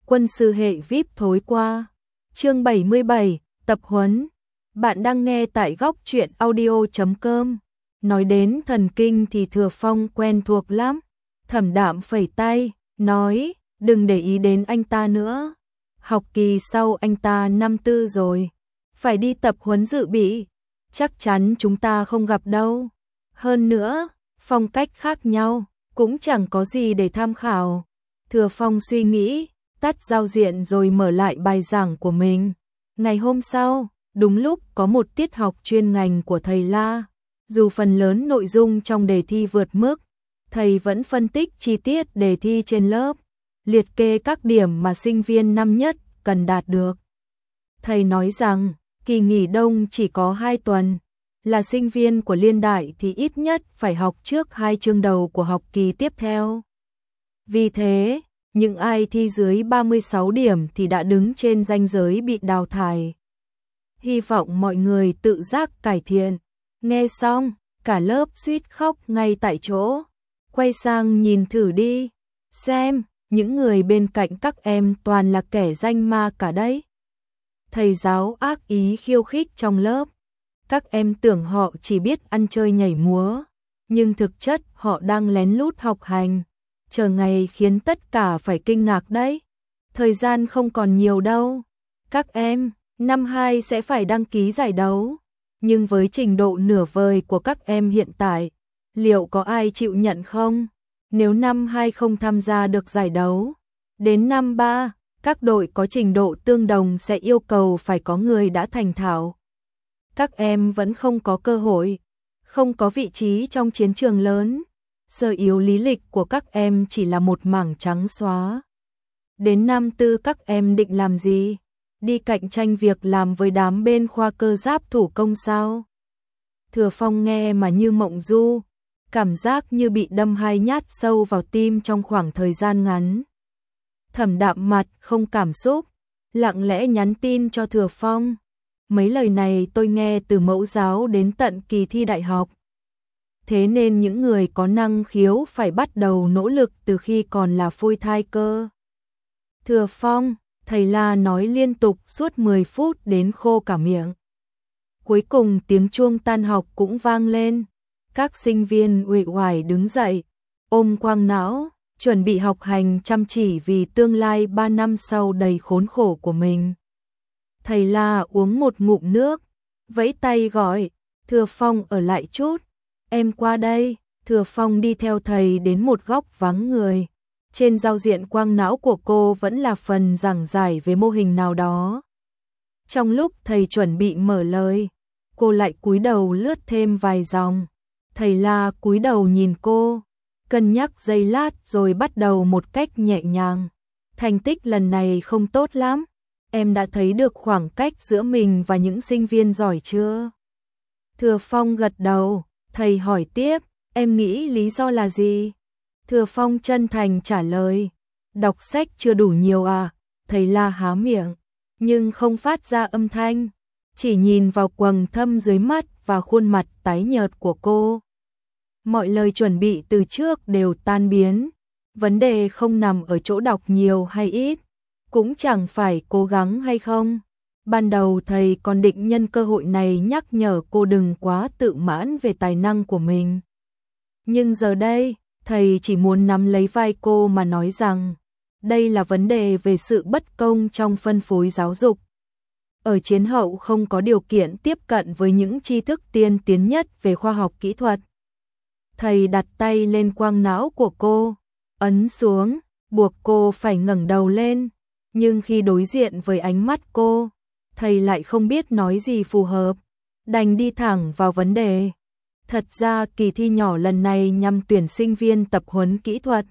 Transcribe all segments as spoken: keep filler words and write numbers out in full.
quân sư hệ vê i pê thối qua. Chương bảy mươi bảy, tập huấn. Bạn đang nghe tại góc truyện audio chấm com. Nói đến thần kinh thì Thừa Phong quen thuộc lắm. Thẩm Đạm phẩy tay, nói, đừng để ý đến anh ta nữa. Học kỳ sau anh ta năm tư rồi, phải đi tập huấn dự bị. Chắc chắn chúng ta không gặp đâu. Hơn nữa, phong cách khác nhau, cũng chẳng có gì để tham khảo. Thừa Phong suy nghĩ, tắt giao diện rồi mở lại bài giảng của mình. Ngày hôm sau, đúng lúc có một tiết học chuyên ngành của thầy La. Dù phần lớn nội dung trong đề thi vượt mức, thầy vẫn phân tích chi tiết đề thi trên lớp, liệt kê các điểm mà sinh viên năm nhất cần đạt được. Thầy nói rằng, kỳ nghỉ đông chỉ có hai tuần, là sinh viên của Liên Đại thì ít nhất phải học trước hai chương đầu của học kỳ tiếp theo. Vì thế, những ai thi dưới ba mươi sáu điểm thì đã đứng trên ranh giới bị đào thải. Hy vọng mọi người tự giác cải thiện. Nghe xong, cả lớp suýt khóc ngay tại chỗ. Quay sang nhìn thử đi, xem, những người bên cạnh các em toàn là kẻ danh ma cả đấy. Thầy giáo ác ý khiêu khích trong lớp. Các em tưởng họ chỉ biết ăn chơi nhảy múa, nhưng thực chất họ đang lén lút học hành. Chờ ngày khiến tất cả phải kinh ngạc đấy. Thời gian không còn nhiều đâu. Các em, năm hai sẽ phải đăng ký giải đấu. Nhưng với trình độ nửa vời của các em hiện tại, liệu có ai chịu nhận không? Nếu năm hai không tham gia được giải đấu, đến năm ba, các đội có trình độ tương đồng sẽ yêu cầu phải có người đã thành thạo. Các em vẫn không có cơ hội, không có vị trí trong chiến trường lớn. Sơ yếu lý lịch của các em chỉ là một mảng trắng xóa. Đến năm tư các em định làm gì? Đi cạnh tranh việc làm với đám bên khoa cơ giáp thủ công sao? Thừa Phong nghe mà như mộng du, cảm giác như bị đâm hai nhát sâu vào tim trong khoảng thời gian ngắn. Thẩm Đạm mặt không cảm xúc, lặng lẽ nhắn tin cho Thừa Phong. Mấy lời này tôi nghe từ mẫu giáo đến tận kỳ thi đại học. Thế nên những người có năng khiếu phải bắt đầu nỗ lực từ khi còn là phôi thai cơ. Thừa Phong, thầy La nói liên tục suốt mười phút đến khô cả miệng. Cuối cùng tiếng chuông tan học cũng vang lên. Các sinh viên uể oải đứng dậy, ôm quang não, chuẩn bị học hành chăm chỉ vì tương lai ba năm sau đầy khốn khổ của mình. Thầy La uống một ngụm nước, vẫy tay gọi, Thừa Phong ở lại chút. Em qua đây. Thừa Phong đi theo thầy đến một góc vắng người. Trên giao diện quang não của cô vẫn là phần giảng giải về mô hình nào đó. Trong lúc thầy chuẩn bị mở lời, cô lại cúi đầu lướt thêm vài dòng. Thầy La cúi đầu nhìn cô, cân nhắc giây lát rồi bắt đầu một cách nhẹ nhàng. Thành tích lần này không tốt lắm. Em đã thấy được khoảng cách giữa mình và những sinh viên giỏi chưa? Thừa Phong gật đầu. Thầy hỏi tiếp, em nghĩ lý do là gì? Thừa Phong chân thành trả lời, đọc sách chưa đủ nhiều à? Thầy La há miệng, nhưng không phát ra âm thanh, chỉ nhìn vào quầng thâm dưới mắt và khuôn mặt tái nhợt của cô. Mọi lời chuẩn bị từ trước đều tan biến, vấn đề không nằm ở chỗ đọc nhiều hay ít, cũng chẳng phải cố gắng hay không. Ban đầu thầy còn định nhân cơ hội này nhắc nhở cô đừng quá tự mãn về tài năng của mình. Nhưng giờ đây, thầy chỉ muốn nắm lấy vai cô mà nói rằng, đây là vấn đề về sự bất công trong phân phối giáo dục. Ở chiến hậu không có điều kiện tiếp cận với những tri thức tiên tiến nhất về khoa học kỹ thuật. Thầy đặt tay lên quang não của cô, ấn xuống, buộc cô phải ngẩng đầu lên. Nhưng khi đối diện với ánh mắt cô, thầy lại không biết nói gì phù hợp, đành đi thẳng vào vấn đề. Thật ra kỳ thi nhỏ lần này nhằm tuyển sinh viên tập huấn kỹ thuật.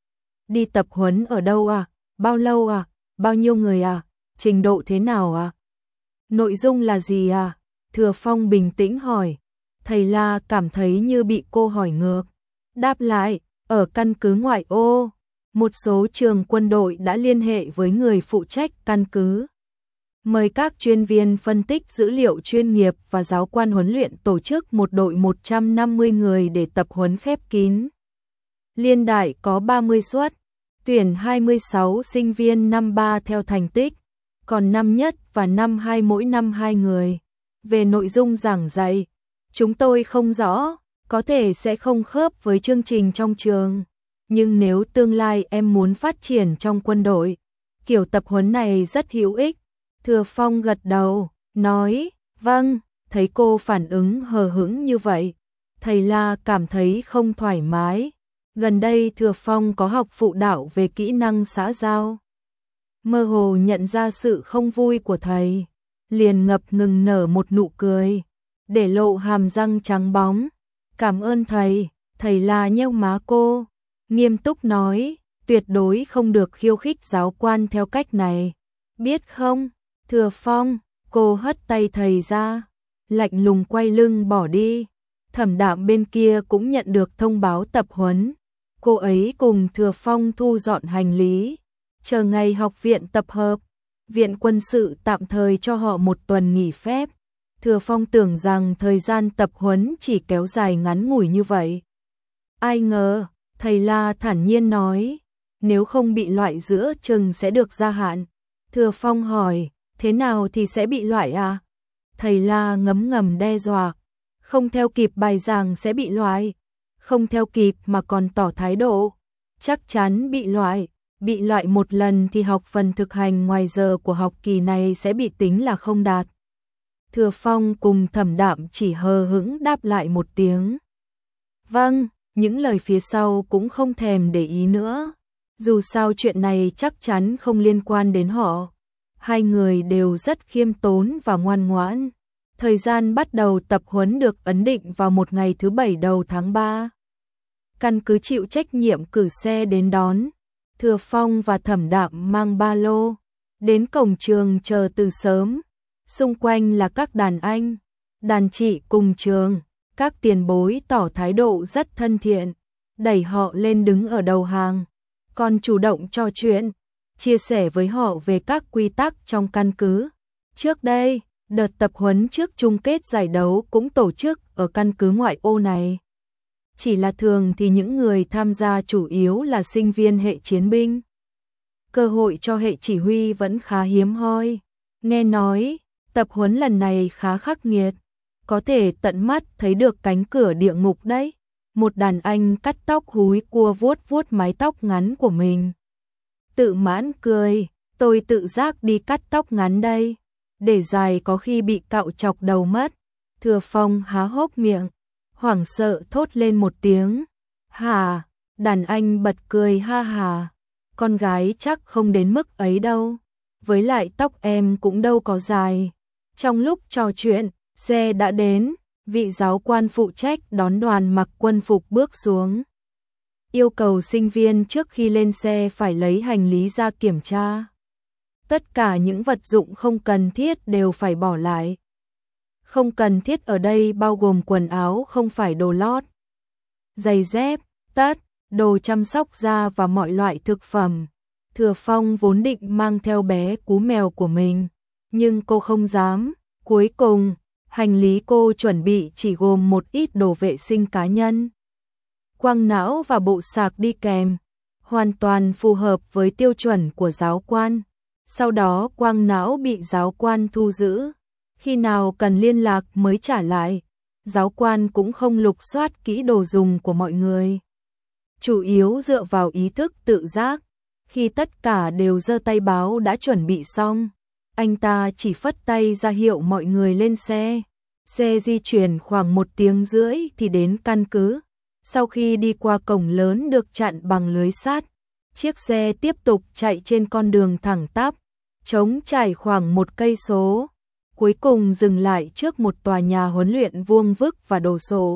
Đi tập huấn ở đâu à? Bao lâu à? Bao nhiêu người à? Trình độ thế nào à? Nội dung là gì à? Thừa Phong bình tĩnh hỏi. Thầy La cảm thấy như bị cô hỏi ngược. Đáp lại, ở căn cứ ngoại ô, một số trường quân đội đã liên hệ với người phụ trách căn cứ. Mời các chuyên viên phân tích dữ liệu chuyên nghiệp và giáo quan huấn luyện tổ chức một đội một trăm năm mươi người để tập huấn khép kín. Liên Đại có ba mươi suất, tuyển hai mươi sáu sinh viên năm ba theo thành tích, còn năm nhất và năm hai mỗi năm hai người. Về nội dung giảng dạy, chúng tôi không rõ, có thể sẽ không khớp với chương trình trong trường. Nhưng nếu tương lai em muốn phát triển trong quân đội, kiểu tập huấn này rất hữu ích. Thừa Phong gật đầu, nói, vâng, thấy cô phản ứng hờ hững như vậy. Thầy La cảm thấy không thoải mái. Gần đây Thừa Phong có học phụ đạo về kỹ năng xã giao. Mơ hồ nhận ra sự không vui của thầy, liền ngập ngừng nở một nụ cười, để lộ hàm răng trắng bóng. Cảm ơn thầy, thầy La nhếch má cô, nghiêm túc nói, tuyệt đối không được khiêu khích giáo quan theo cách này. Biết không, Thừa Phong, cô hất tay thầy ra, lạnh lùng quay lưng bỏ đi. Thẩm Đạm bên kia cũng nhận được thông báo tập huấn. Cô ấy cùng Thừa Phong thu dọn hành lý, chờ ngày học viện tập hợp. Viện quân sự tạm thời cho họ một tuần nghỉ phép. Thừa Phong tưởng rằng thời gian tập huấn chỉ kéo dài ngắn ngủi như vậy. Ai ngờ, thầy La thản nhiên nói, nếu không bị loại giữa chừng sẽ được gia hạn. Thừa Phong hỏi, thế nào thì sẽ bị loại à? Thầy La ngấm ngầm đe dọa, không theo kịp bài giảng sẽ bị loại, không theo kịp mà còn tỏ thái độ, chắc chắn bị loại. Bị loại một lần thì học phần thực hành ngoài giờ của học kỳ này sẽ bị tính là không đạt. Thừa Phong cùng Thẩm Đạm chỉ hờ hững đáp lại một tiếng. Vâng, những lời phía sau cũng không thèm để ý nữa. Dù sao chuyện này chắc chắn không liên quan đến họ. Hai người đều rất khiêm tốn và ngoan ngoãn. Thời gian bắt đầu tập huấn được ấn định vào một ngày thứ bảy đầu tháng ba. Căn cứ chịu trách nhiệm cử xe đến đón. Thừa Phong và Thẩm Đạm mang ba lô, đến cổng trường chờ từ sớm. Xung quanh là các đàn anh, đàn chị cùng trường, các tiền bối tỏ thái độ rất thân thiện, đẩy họ lên đứng ở đầu hàng, còn chủ động trò chuyện, chia sẻ với họ về các quy tắc trong căn cứ. Trước đây, đợt tập huấn trước chung kết giải đấu cũng tổ chức ở căn cứ ngoại ô này. Chỉ là thường thì những người tham gia chủ yếu là sinh viên hệ chiến binh. Cơ hội cho hệ chỉ huy vẫn khá hiếm hoi. Nghe nói, tập huấn lần này khá khắc nghiệt, có thể tận mắt thấy được cánh cửa địa ngục đấy. Một đàn anh cắt tóc húi cua vuốt vuốt mái tóc ngắn của mình. Tự mãn cười, tôi tự giác đi cắt tóc ngắn đây, để dài có khi bị cạo chọc đầu mất. Thừa Phong há hốc miệng, hoảng sợ thốt lên một tiếng. Hà, đàn anh bật cười ha hà, con gái chắc không đến mức ấy đâu, với lại tóc em cũng đâu có dài. Trong lúc trò chuyện, xe đã đến, vị giáo quan phụ trách đón đoàn mặc quân phục bước xuống. Yêu cầu sinh viên trước khi lên xe phải lấy hành lý ra kiểm tra. Tất cả những vật dụng không cần thiết đều phải bỏ lại. Không cần thiết ở đây bao gồm quần áo không phải đồ lót, giày dép, tất, đồ chăm sóc da và mọi loại thực phẩm. Thừa Phong vốn định mang theo bé cú mèo của mình, nhưng cô không dám. Cuối cùng, hành lý cô chuẩn bị chỉ gồm một ít đồ vệ sinh cá nhân, quang não và bộ sạc đi kèm, hoàn toàn phù hợp với tiêu chuẩn của giáo quan. Sau đó quang não bị giáo quan thu giữ, khi nào cần liên lạc mới trả lại. Giáo quan cũng không lục soát kỹ đồ dùng của mọi người, chủ yếu dựa vào ý thức tự giác. Khi tất cả đều giơ tay báo đã chuẩn bị xong, anh ta chỉ phất tay ra hiệu mọi người lên xe. Xe di chuyển khoảng một tiếng rưỡi thì đến căn cứ. Sau khi đi qua cổng lớn được chặn bằng lưới sắt, chiếc xe tiếp tục chạy trên con đường thẳng tắp, trống trải khoảng một cây số. Cuối cùng dừng lại trước một tòa nhà huấn luyện vuông vức và đồ sộ.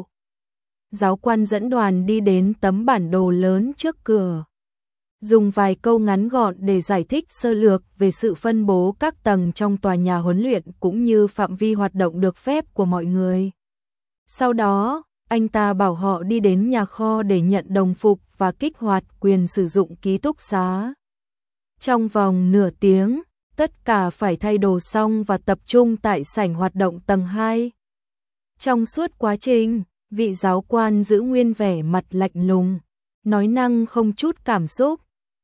Giáo quan dẫn đoàn đi đến tấm bản đồ lớn trước cửa, dùng vài câu ngắn gọn để giải thích sơ lược về sự phân bố các tầng trong tòa nhà huấn luyện cũng như phạm vi hoạt động được phép của mọi người. Sau đó, anh ta bảo họ đi đến nhà kho để nhận đồng phục và kích hoạt quyền sử dụng ký túc xá. Trong vòng nửa tiếng, tất cả phải thay đồ xong và tập trung tại sảnh hoạt động tầng hai. Trong suốt quá trình, vị giáo quan giữ nguyên vẻ mặt lạnh lùng, nói năng không chút cảm xúc.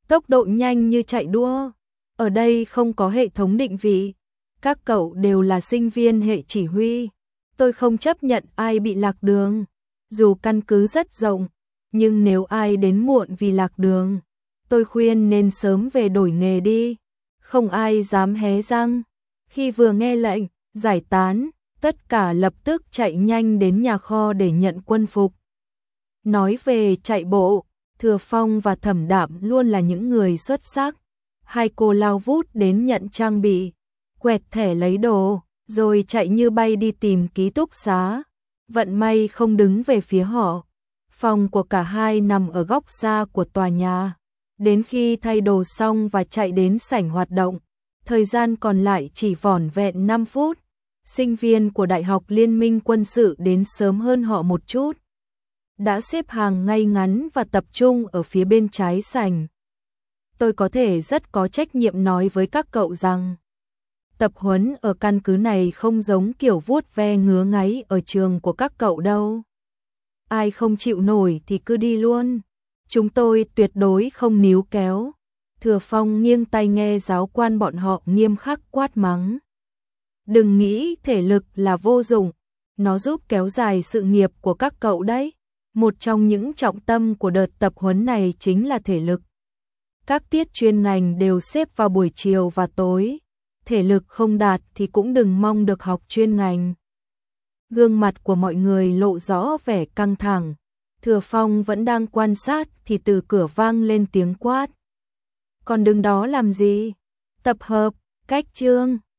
tốc độ nhanh như chạy đua. Ở đây không có hệ thống định vị, các cậu đều là sinh viên hệ chỉ huy. Tôi không chấp nhận ai bị lạc đường, dù căn cứ rất rộng, nhưng nếu ai đến muộn vì lạc đường, tôi khuyên nên sớm về đổi nghề đi. Không ai dám hé răng. Khi vừa nghe lệnh giải tán, tất cả lập tức chạy nhanh đến nhà kho để nhận quân phục. Nói về chạy bộ, Thừa Phong và Thẩm Đạm luôn là những người xuất sắc. Hai cô lao vút đến nhận trang bị, quẹt thẻ lấy đồ, rồi chạy như bay đi tìm ký túc xá. Vận may không đứng về phía họ. Phòng của cả hai nằm ở góc xa của tòa nhà. Đến khi thay đồ xong và chạy đến sảnh hoạt động, thời gian còn lại chỉ vỏn vẹn năm phút. Sinh viên của Đại học Liên minh quân sự đến sớm hơn họ một chút, đã xếp hàng ngay ngắn và tập trung ở phía bên trái sảnh. Tôi có thể rất có trách nhiệm nói với các cậu rằng tập huấn ở căn cứ này không giống kiểu vuốt ve ngứa ngáy ở trường của các cậu đâu. Ai không chịu nổi thì cứ đi luôn. Chúng tôi tuyệt đối không níu kéo. Thừa Phong nghiêng tai nghe giáo quan bọn họ nghiêm khắc quát mắng. Đừng nghĩ thể lực là vô dụng, nó giúp kéo dài sự nghiệp của các cậu đấy. Một trong những trọng tâm của đợt tập huấn này chính là thể lực. Các tiết chuyên ngành đều xếp vào buổi chiều và tối. Thể lực không đạt thì cũng đừng mong được học chuyên ngành. Gương mặt của mọi người lộ rõ vẻ căng thẳng. Thừa Phong vẫn đang quan sát thì từ cửa vang lên tiếng quát. Còn đứng đó làm gì? Tập hợp, cách chương.